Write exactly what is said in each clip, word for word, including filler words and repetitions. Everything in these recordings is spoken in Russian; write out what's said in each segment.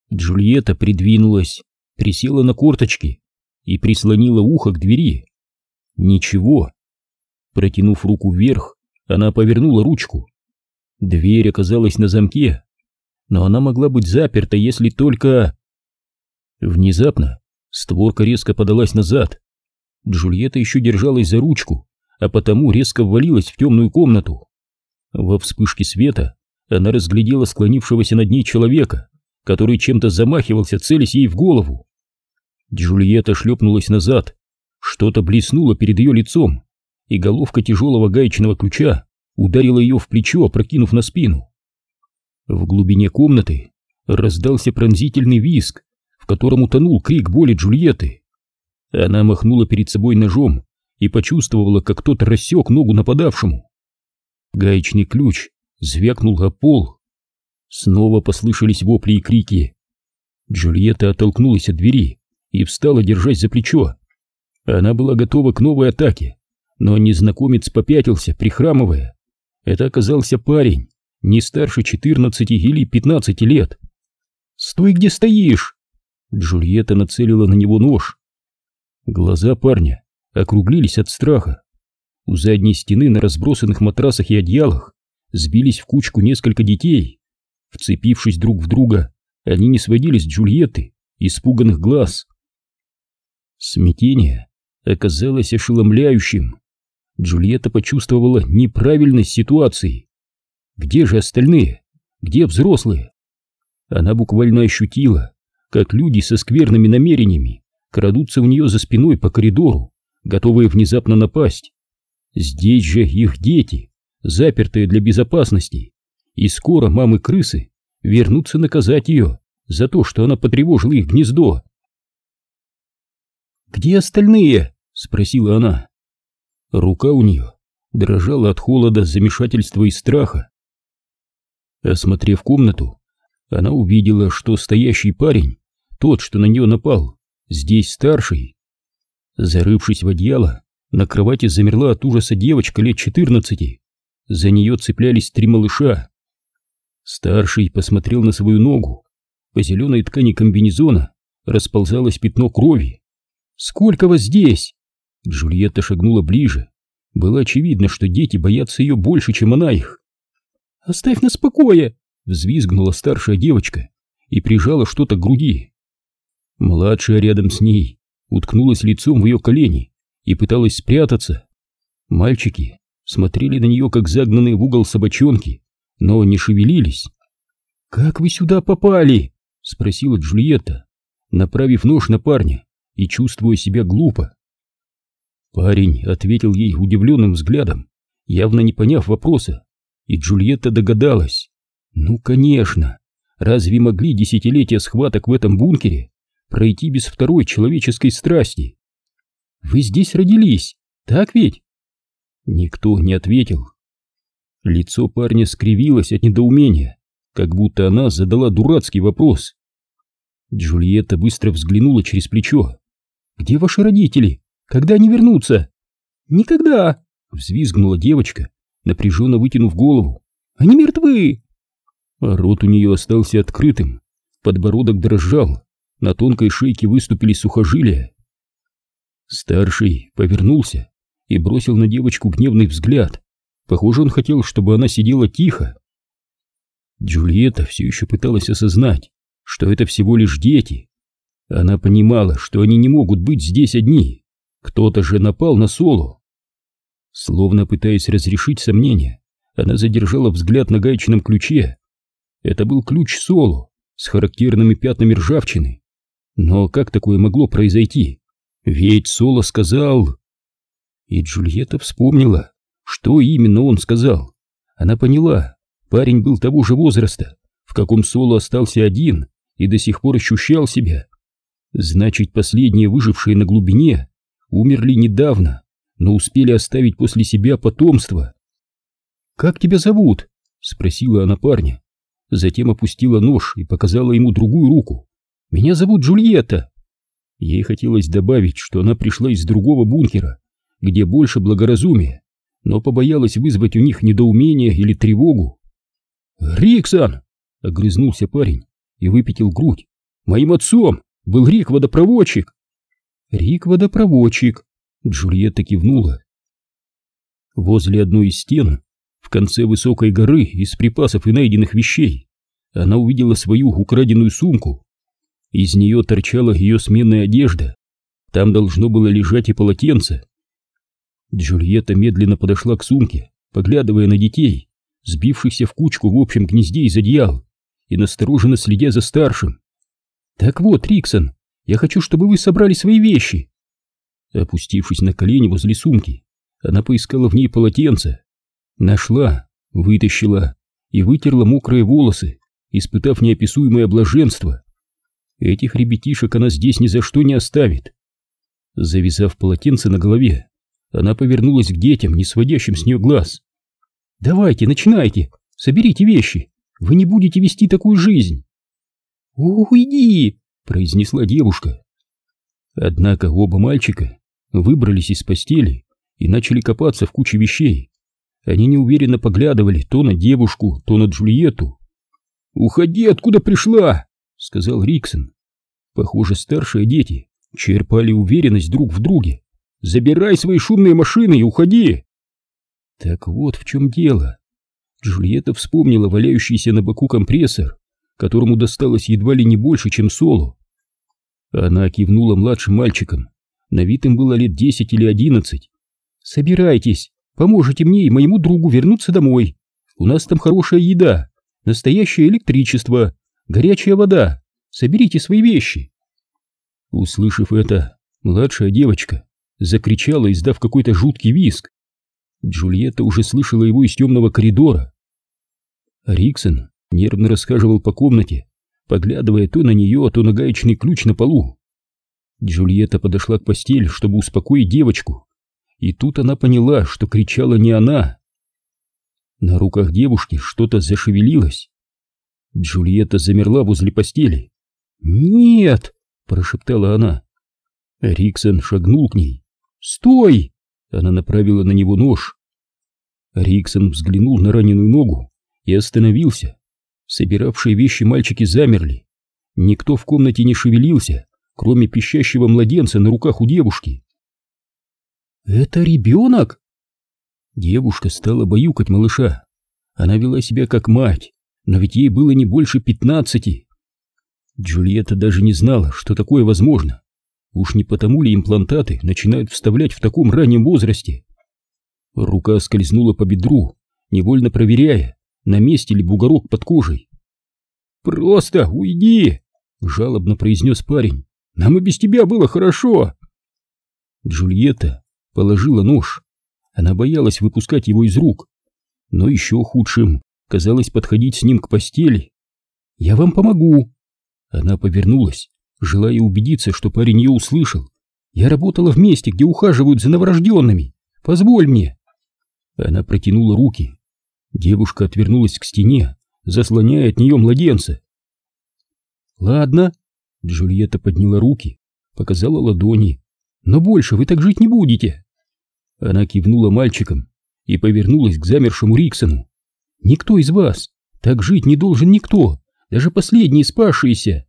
Джульетта придвинулась, присела на корточки и прислонила ухо к двери. Ничего. Протянув руку вверх, она повернула ручку. Дверь оказалась на замке, но она могла быть заперта, если только... Внезапно створка резко подалась назад. Джульетта еще держалась за ручку, а потому резко ввалилась в темную комнату. Во вспышке света она разглядела склонившегося над ней человека, который чем-то замахивался, целясь ей в голову. Джульетта шлепнулась назад, что-то блеснуло перед ее лицом, и головка тяжелого гаечного ключа ударила ее в плечо, опрокинув на спину. В глубине комнаты раздался пронзительный визг, в котором утонул крик боли Джульетты. Она махнула перед собой ножом и почувствовала, как кто-то рассек ногу нападавшему. Гаечный ключ звякнул о пол. Снова послышались вопли и крики. Джульетта оттолкнулась от двери и встала, держась за плечо. Она была готова к новой атаке, но незнакомец попятился, прихрамывая. Это оказался парень, не старше четырнадцати или пятнадцати лет. «Стой, где стоишь!» Джульетта нацелила на него нож. Глаза парня округлились от страха. У задней стены на разбросанных матрасах и одеялах сбились в кучку несколько детей. Вцепившись друг в друга, они не сводили с Джульетты испуганных глаз. Смятение оказалось ошеломляющим. Джульетта почувствовала неправильность ситуации. Где же остальные? Где взрослые? Она буквально ощутила, как люди со скверными намерениями крадутся у нее за спиной по коридору, готовые внезапно напасть. Здесь же их дети, запертые для безопасности, и скоро мамы-крысы вернутся наказать ее за то, что она потревожила их гнездо. «Где остальные?» — спросила она. Рука у нее дрожала от холода, замешательства и страха. Осмотрев комнату, она увидела, что стоящий парень, тот, что на нее напал, здесь старший. Зарывшись в одеяло, на кровати замерла от ужаса девочка лет четырнадцати. За нее цеплялись три малыша. Старший посмотрел на свою ногу. По зеленой ткани комбинезона расползалось пятно крови. «Сколько вас здесь?» Джульетта шагнула ближе. Было очевидно, что дети боятся ее больше, чем она их. «Оставь нас в покое!» — взвизгнула старшая девочка и прижала что-то к груди. Младшая рядом с ней уткнулась лицом в ее колени и пыталась спрятаться. Мальчики смотрели на нее, как загнанные в угол собачонки, но не шевелились. «Как вы сюда попали?» — спросила Джульетта, направив нож на парня и чувствуя себя глупо. Парень ответил ей удивленным взглядом, явно не поняв вопроса, и Джульетта догадалась. Ну, конечно, разве могли десятилетия схваток в этом бункере пройти без второй человеческой страсти? «Вы здесь родились, так ведь?» Никто не ответил. Лицо парня скривилось от недоумения, как будто она задала дурацкий вопрос. Джульетта быстро взглянула через плечо. «Где ваши родители? Когда они вернутся?» «Никогда!» — взвизгнула девочка, напряженно вытянув голову. «Они мертвы!» А рот у нее остался открытым, подбородок дрожал, на тонкой шейке выступили сухожилия. Старший повернулся и бросил на девочку гневный взгляд. Похоже, он хотел, чтобы она сидела тихо. Джульетта все еще пыталась осознать, что это всего лишь дети. Она понимала, что они не могут быть здесь одни. Кто-то же напал на Соло. Словно пытаясь разрешить сомнения, она задержала взгляд на гаечном ключе. Это был ключ Соло с характерными пятнами ржавчины. Но как такое могло произойти? Ведь Соло сказал... И Джульетта вспомнила, что именно он сказал. Она поняла, парень был того же возраста, в каком Соло остался один и до сих пор ощущал себя. Значит, последние выжившие на глубине умерли недавно, но успели оставить после себя потомство. «Как тебя зовут?» — спросила она парня. Затем опустила нож и показала ему другую руку. «Меня зовут Джульетта». Ей хотелось добавить, что она пришла из другого бункера, где больше благоразумия, но побоялась вызвать у них недоумение или тревогу. «Риксон!» — огрызнулся парень и выпятил грудь. Моим отцом был Рик-водопроводчик. Рик-водопроводчик, Джульетта кивнула. Возле одной из стен, в конце высокой горы из припасов и найденных вещей, она увидела свою украденную сумку. Из нее торчала ее сменная одежда. Там должно было лежать и полотенце. Джульетта медленно подошла к сумке, поглядывая на детей, сбившихся в кучку в общем гнезде из одеял, и настороженно следя за старшим. «Так вот, Риксон, я хочу, чтобы вы собрали свои вещи». Опустившись на колени возле сумки, она поискала в ней полотенце. Нашла, вытащила и вытерла мокрые волосы, испытав неописуемое блаженство. Этих ребятишек она здесь ни за что не оставит. Завязав полотенце на голове, она повернулась к детям, не сводящим с нее глаз. «Давайте, начинайте, соберите вещи, вы не будете вести такую жизнь». «Уйди!» — произнесла девушка. Однако оба мальчика выбрались из постели и начали копаться в куче вещей. Они неуверенно поглядывали то на девушку, то на Джульетту. «Уходи, откуда пришла!» — сказал Риксон. Похоже, старшие дети черпали уверенность друг в друге. «Забирай свои шумные машины и уходи!» Так вот в чем дело. Джульетта вспомнила валяющийся на боку компрессор, которому досталось едва ли не больше, чем Солу. Она кивнула младшим мальчикам. На вид им было лет десять или одиннадцать. «Собирайтесь, поможете мне и моему другу вернуться домой. У нас там хорошая еда, настоящее электричество, горячая вода. Соберите свои вещи». Услышав это, младшая девочка закричала, издав какой-то жуткий визг. Джульетта уже слышала его из темного коридора. Риксон нервно расхаживал по комнате, поглядывая то на нее, то на гаечный ключ на полу. Джульетта подошла к постели, чтобы успокоить девочку, и тут она поняла, что кричала не она. На руках девушки что-то зашевелилось. Джульетта замерла возле постели. «Нет!» — прошептала она. Риксон шагнул к ней. «Стой!» — она направила на него нож. Риксон взглянул на раненую ногу и остановился. Собиравшие вещи мальчики замерли. Никто в комнате не шевелился, кроме пищащего младенца на руках у девушки. «Это ребенок?» Девушка стала баюкать малыша. Она вела себя как мать, но ведь ей было не больше пятнадцати. Джульетта даже не знала, что такое возможно. Уж не потому ли имплантаты начинают вставлять в таком раннем возрасте? Рука скользнула по бедру, невольно проверяя, на месте ли бугорок под кожей. «Просто уйди!» — жалобно произнес парень. «Нам и без тебя было хорошо!» Джульетта положила нож. Она боялась выпускать его из рук. Но еще худшим казалось подходить с ним к постели. «Я вам помогу!» Она повернулась, желая убедиться, что парень ее услышал. «Я работала в месте, где ухаживают за новорожденными. Позволь мне!» Она протянула руки. Девушка отвернулась к стене, заслоняя от нее младенца. «Ладно», — Джульетта подняла руки, показала ладони. «Но больше вы так жить не будете!» Она кивнула мальчикам и повернулась к замершему Риксону. «Никто из вас так жить не должен, никто, даже последние спасшиеся!»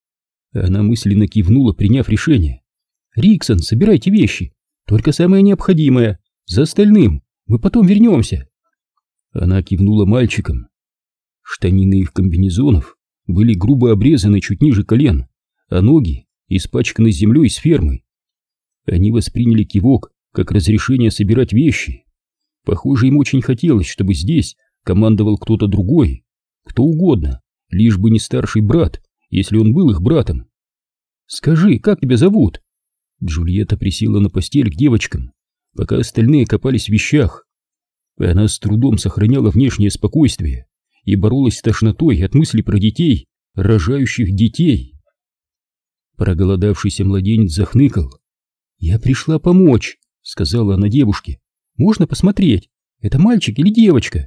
Она мысленно кивнула, приняв решение. «Риксон, собирайте вещи, только самое необходимое, за остальным мы потом вернемся!» Она кивнула мальчикам. Штанины их комбинезонов были грубо обрезаны чуть ниже колен, а ноги испачканы землей с фермы. Они восприняли кивок как разрешение собирать вещи. Похоже, им очень хотелось, чтобы здесь командовал кто-то другой, кто угодно, лишь бы не старший брат, если он был их братом. «Скажи, как тебя зовут?» Джульетта присела на постель к девочкам, пока остальные копались в вещах. Она с трудом сохраняла внешнее спокойствие и боролась с тошнотой от мысли про детей, рожающих детей. Проголодавшийся младенец захныкал. «Я пришла помочь», — сказала она девушке. «Можно посмотреть, это мальчик или девочка?»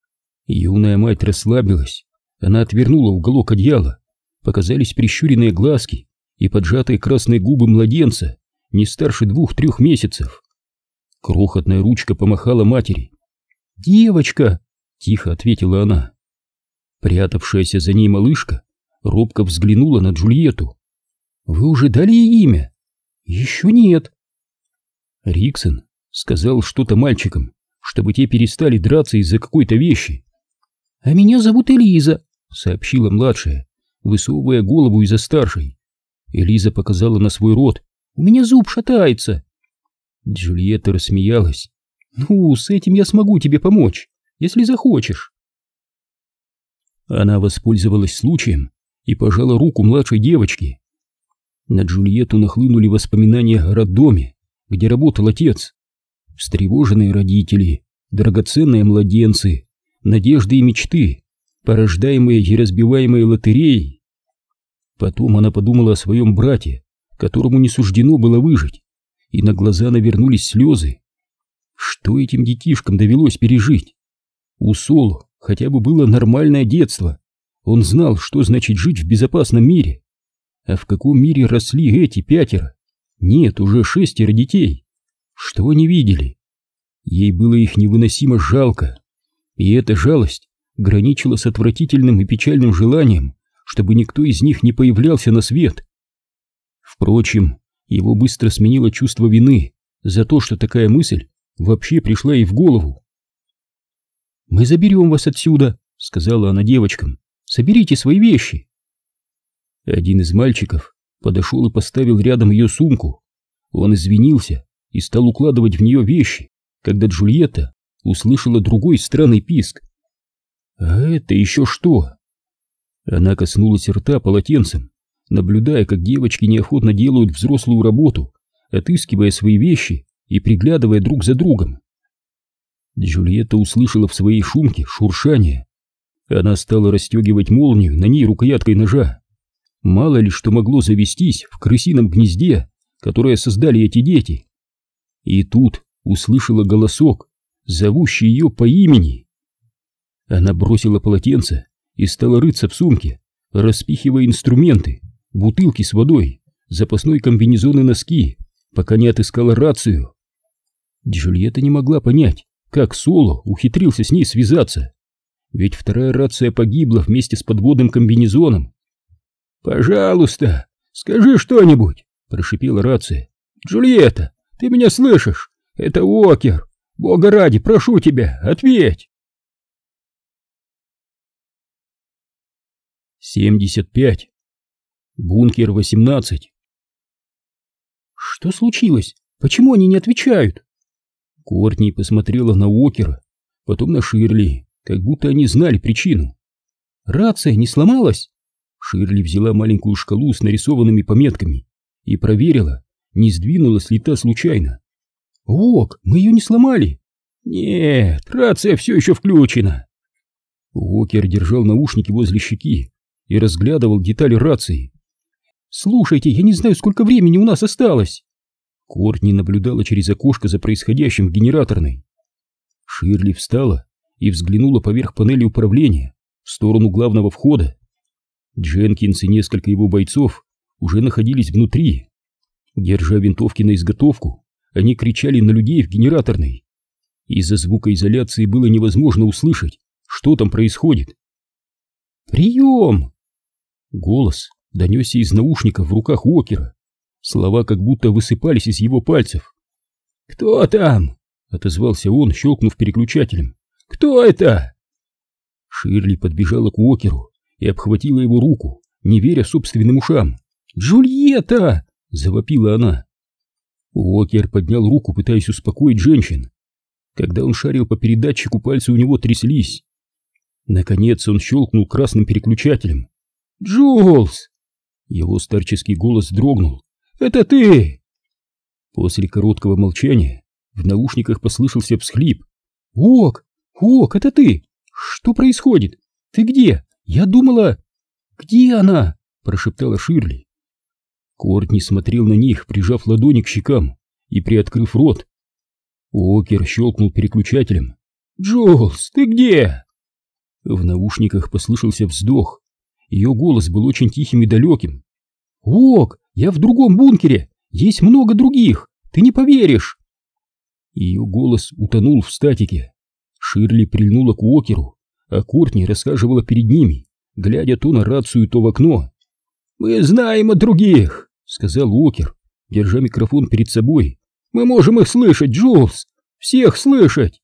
Юная мать расслабилась. Она отвернула уголок одеяла. Показались прищуренные глазки и поджатые красные губы младенца, не старше двух-трех месяцев. Крохотная ручка помахала матери. «Девочка!» — тихо ответила она. Прятавшаяся за ней малышка робко взглянула на Джульетту. «Вы уже дали ей имя?» «Еще нет». Риксон сказал что-то мальчикам, чтобы те перестали драться из-за какой-то вещи. «А меня зовут Элиза», — сообщила младшая, высовывая голову из-за старшей. Элиза показала на свой рот. «У меня зуб шатается». Джульетта рассмеялась. «Ну, с этим я смогу тебе помочь, если захочешь». Она воспользовалась случаем и пожала руку младшей девочке. На Джульетту нахлынули воспоминания о роддоме, где работал отец. Встревоженные родители, драгоценные младенцы, надежды и мечты, порождаемые и разбиваемые лотереей. Потом она подумала о своем брате, которому не суждено было выжить, и на глаза навернулись слезы. Что этим детишкам довелось пережить? У Соло хотя бы было нормальное детство. Он знал, что значит жить в безопасном мире. А в каком мире росли эти пятеро? Нет, уже шестеро детей. Что они видели? Ей было их невыносимо жалко. И эта жалость граничила с отвратительным и печальным желанием, чтобы никто из них не появлялся на свет. Впрочем, его быстро сменило чувство вины за то, что такая мысль вообще пришла ей в голову. «Мы заберем вас отсюда», — сказала она девочкам. «Соберите свои вещи». Один из мальчиков подошел и поставил рядом ее сумку. Он извинился и стал укладывать в нее вещи, когда Джульетта услышала другой странный писк. «А это еще что?» Она коснулась рта полотенцем, наблюдая, как девочки неохотно делают взрослую работу, отыскивая свои вещи и приглядывая друг за другом. Джульетта услышала в своей шумке шуршание. Она стала расстегивать молнию на ней рукояткой ножа. Мало ли что могло завестись в крысином гнезде, которое создали эти дети. И тут услышала голосок, зовущий ее по имени. Она бросила полотенце и стала рыться в сумке, распихивая инструменты, бутылки с водой, запасной комбинезон и носки, пока не отыскала рацию. Джульетта не могла понять, как Соло ухитрился с ней связаться, ведь вторая рация погибла вместе с подводным комбинезоном. «Пожалуйста, скажи что-нибудь», — прошипела рация. «Джульетта, ты меня слышишь? Это Уокер. Бога ради, прошу тебя, ответь!» семьдесят пять. Бункер восемнадцать. «Что случилось? Почему они не отвечают?» Кортни посмотрела на Уокера, потом на Ширли, как будто они знали причину. «Рация не сломалась?» Ширли взяла маленькую шкалу с нарисованными пометками и проверила, не сдвинулась ли та случайно. «Уок, мы ее не сломали!» «Нет, рация все еще включена!» Уокер держал наушники возле щеки и разглядывал детали рации. «Слушайте, я не знаю, сколько времени у нас осталось!» Кортни наблюдала через окошко за происходящим в генераторной. Ширли встала и взглянула поверх панели управления в сторону главного входа. Дженкинс и несколько его бойцов уже находились внутри. Держа винтовки на изготовку, они кричали на людей в генераторной. Из-за звукоизоляции было невозможно услышать, что там происходит. «Прием!» Голос донесся из наушников в руках Уокера. Слова как будто высыпались из его пальцев. «Кто там?» — отозвался он, щелкнув переключателем. «Кто это?» Ширли подбежала к Уокеру и обхватила его руку, не веря собственным ушам. «Джульетта!» — завопила она. Уокер поднял руку, пытаясь успокоить женщин. Когда он шарил по передатчику, пальцы у него тряслись. Наконец он щелкнул красным переключателем. «Джулс!» Его старческий голос дрогнул. «Это ты!» После короткого молчания в наушниках послышался всхлип. «Уок! Уок, это ты! Что происходит? Ты где? Я думала...» «Где она?» — прошептала Ширли. Кортни смотрел на них, прижав ладони к щекам и приоткрыв рот. Уокер щелкнул переключателем. «Джулс, ты где?» В наушниках послышался вздох. Ее голос был очень тихим и далеким. «Уок, я в другом бункере! Есть много других! Ты не поверишь!» Ее голос утонул в статике. Ширли прильнула к Уокеру, а Кортни расхаживала перед ними, глядя то на рацию, то в окно. «Мы знаем о других», — сказал Уокер, держа микрофон перед собой. «Мы можем их слышать, Джулс! Всех слышать!»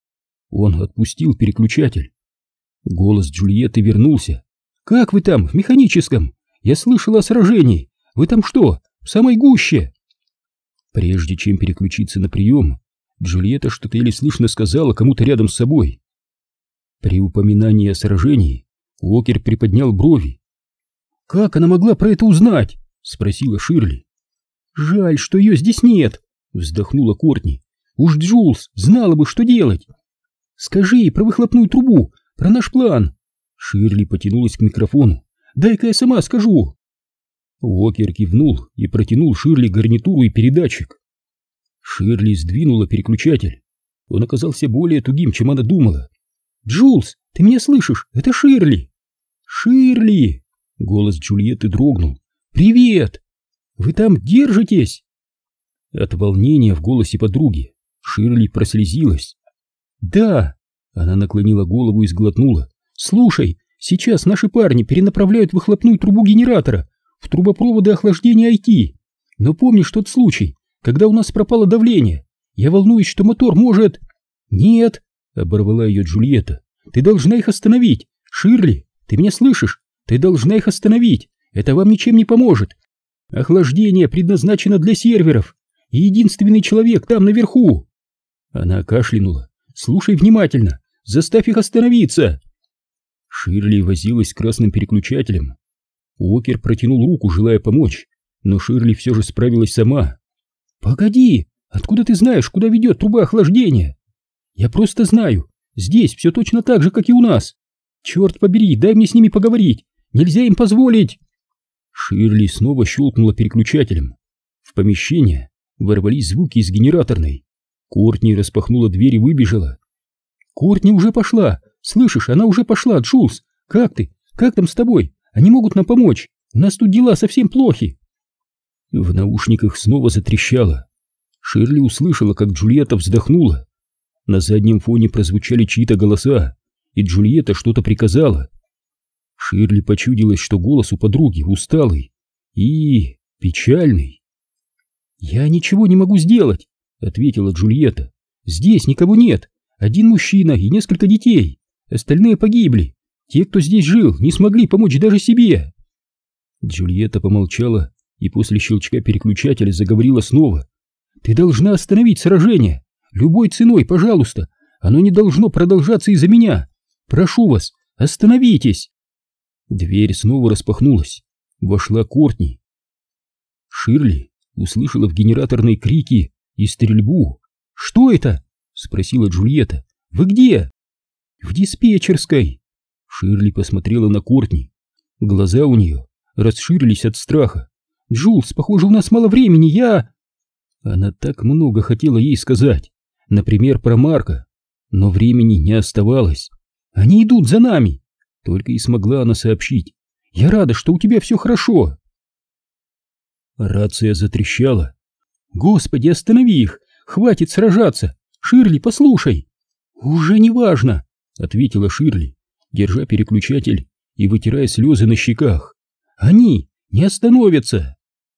Он отпустил переключатель. Голос Джульетты вернулся. «Как вы там, в механическом? Я слышал о сражении. Вы там что, в самой гуще?» Прежде чем переключиться на прием, Джульетта что-то еле слышно сказала кому-то рядом с собой. При упоминании о сражении Уокер приподнял брови. «Как она могла про это узнать?» — спросила Ширли. «Жаль, что ее здесь нет», — вздохнула Кортни. «Уж Джулс знала бы, что делать. Скажи ей про выхлопную трубу, про наш план». Ширли потянулась к микрофону. «Дай-ка я сама скажу». Уокер кивнул и протянул Ширли гарнитуру и передатчик. Ширли сдвинула переключатель. Он оказался более тугим, чем она думала. «Джулс, ты меня слышишь? Это Ширли!» «Ширли!» — голос Джульетты дрогнул. «Привет! Вы там держитесь?» От волнения в голосе подруги Ширли прослезилась. «Да!» — она наклонила голову и сглотнула. «Слушай, сейчас наши парни перенаправляют выхлопную трубу генератора в трубопроводы охлаждения ай ти. Но помнишь тот случай, когда у нас пропало давление? Я волнуюсь, что мотор может...» «Нет!» — оборвала ее Джульетта. «Ты должна их остановить! Ширли, ты меня слышишь? Ты должна их остановить! Это вам ничем не поможет! Охлаждение предназначено для серверов, и единственный человек там наверху!» Она кашлянула. «Слушай внимательно! Заставь их остановиться!» Ширли возилась с красным переключателем. Уокер протянул руку, желая помочь, но Ширли все же справилась сама. «Погоди! Откуда ты знаешь, куда ведет труба охлаждения?» «Я просто знаю. Здесь все точно так же, как и у нас. Черт побери, дай мне с ними поговорить. Нельзя им позволить!» Ширли снова щелкнула переключателем. В помещение ворвались звуки из генераторной. Кортни распахнула дверь и выбежала. «Кортни уже пошла! Слышишь, она уже пошла, Джулс! Как ты? Как там с тобой? Они могут нам помочь! У нас тут дела совсем плохи!» В наушниках снова затрещало. Ширли услышала, как Джульетта вздохнула. На заднем фоне прозвучали чьи-то голоса, и Джульетта что-то приказала. Ширли почудилось, что голос у подруги усталый и печальный. «Я ничего не могу сделать», — ответила Джульетта. «Здесь никого нет. Один мужчина и несколько детей. Остальные погибли. Те, кто здесь жил, не смогли помочь даже себе». Джульетта помолчала и после щелчка переключателя заговорила снова. «Ты должна остановить сражение. Любой ценой, пожалуйста. Оно не должно продолжаться из-за меня. Прошу вас, остановитесь!» Дверь снова распахнулась. Вошла Кортни. Ширли услышала в генераторной крики и стрельбу. «Что это?» — спросила Джульетта. «Вы где?» «В диспетчерской». Ширли посмотрела на Кортни. Глаза у нее расширились от страха. «Джулс, похоже, у нас мало времени, я...» Она так много хотела ей сказать, например, про Марка, но времени не оставалось. «Они идут за нами!» — только и смогла она сообщить. «Я рада, что у тебя все хорошо!» Рация затрещала. «Господи, останови их! Хватит сражаться! Ширли, послушай!» «Уже не важно!» — ответила Ширли, держа переключатель и вытирая слезы на щеках. «Они не остановятся!»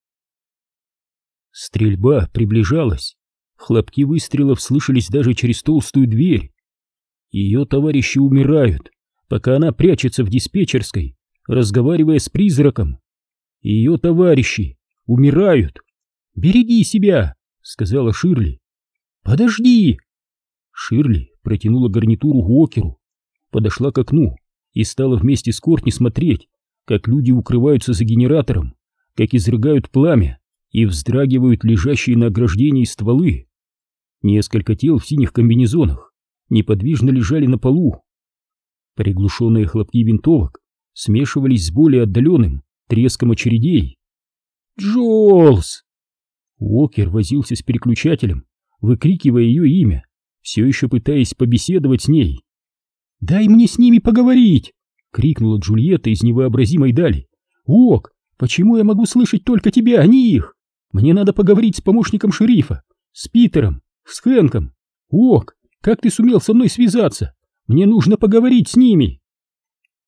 Стрельба приближалась. Хлопки выстрелов слышались даже через толстую дверь. Ее товарищи умирают, пока она прячется в диспетчерской, разговаривая с призраком. Ее товарищи умирают. «Береги себя!» — сказала Ширли. «Подожди!» Ширли протянула гарнитуру Уокеру, подошла к окну и стала вместе с Кортни смотреть, как люди укрываются за генератором, как изрыгают пламя и вздрагивают лежащие на ограждении стволы. Несколько тел в синих комбинезонах неподвижно лежали на полу. Приглушенные хлопки винтовок смешивались с более отдаленным треском очередей. «Джолс!» Уокер возился с переключателем, выкрикивая ее имя, все еще пытаясь побеседовать с ней. «Дай мне с ними поговорить!» — крикнула Джульетта из невообразимой дали. «Уок, почему я могу слышать только тебя, а не их? Мне надо поговорить с помощником шерифа, с Питером, с Хэнком. Уок, как ты сумел со мной связаться? Мне нужно поговорить с ними!»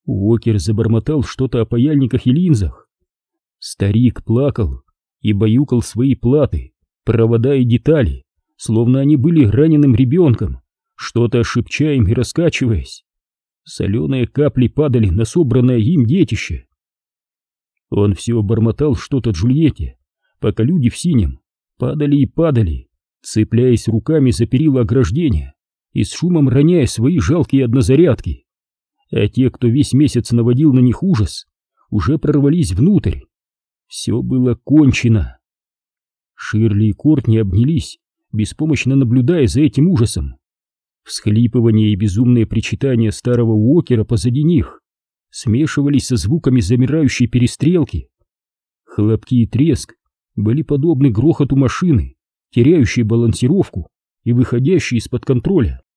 Уокер забормотал что-то о паяльниках и линзах. Старик плакал и баюкал свои платы, провода и детали, словно они были раненым ребенком, что-то шепча им и раскачиваясь. Соленые капли падали на собранное им детище. Он все бормотал что-то Джульетте, пока люди в синем падали и падали, цепляясь руками за перила ограждения и с шумом роняя свои жалкие однозарядки. А те, кто весь месяц наводил на них ужас, уже прорвались внутрь. Все было кончено. Ширли и Кортни обнялись, беспомощно наблюдая за этим ужасом. Всхлипывание и безумные причитания старого Уокера позади них смешивались со звуками замирающей перестрелки. Хлопки и треск были подобны грохоту машины, теряющей балансировку и выходящей из-под контроля.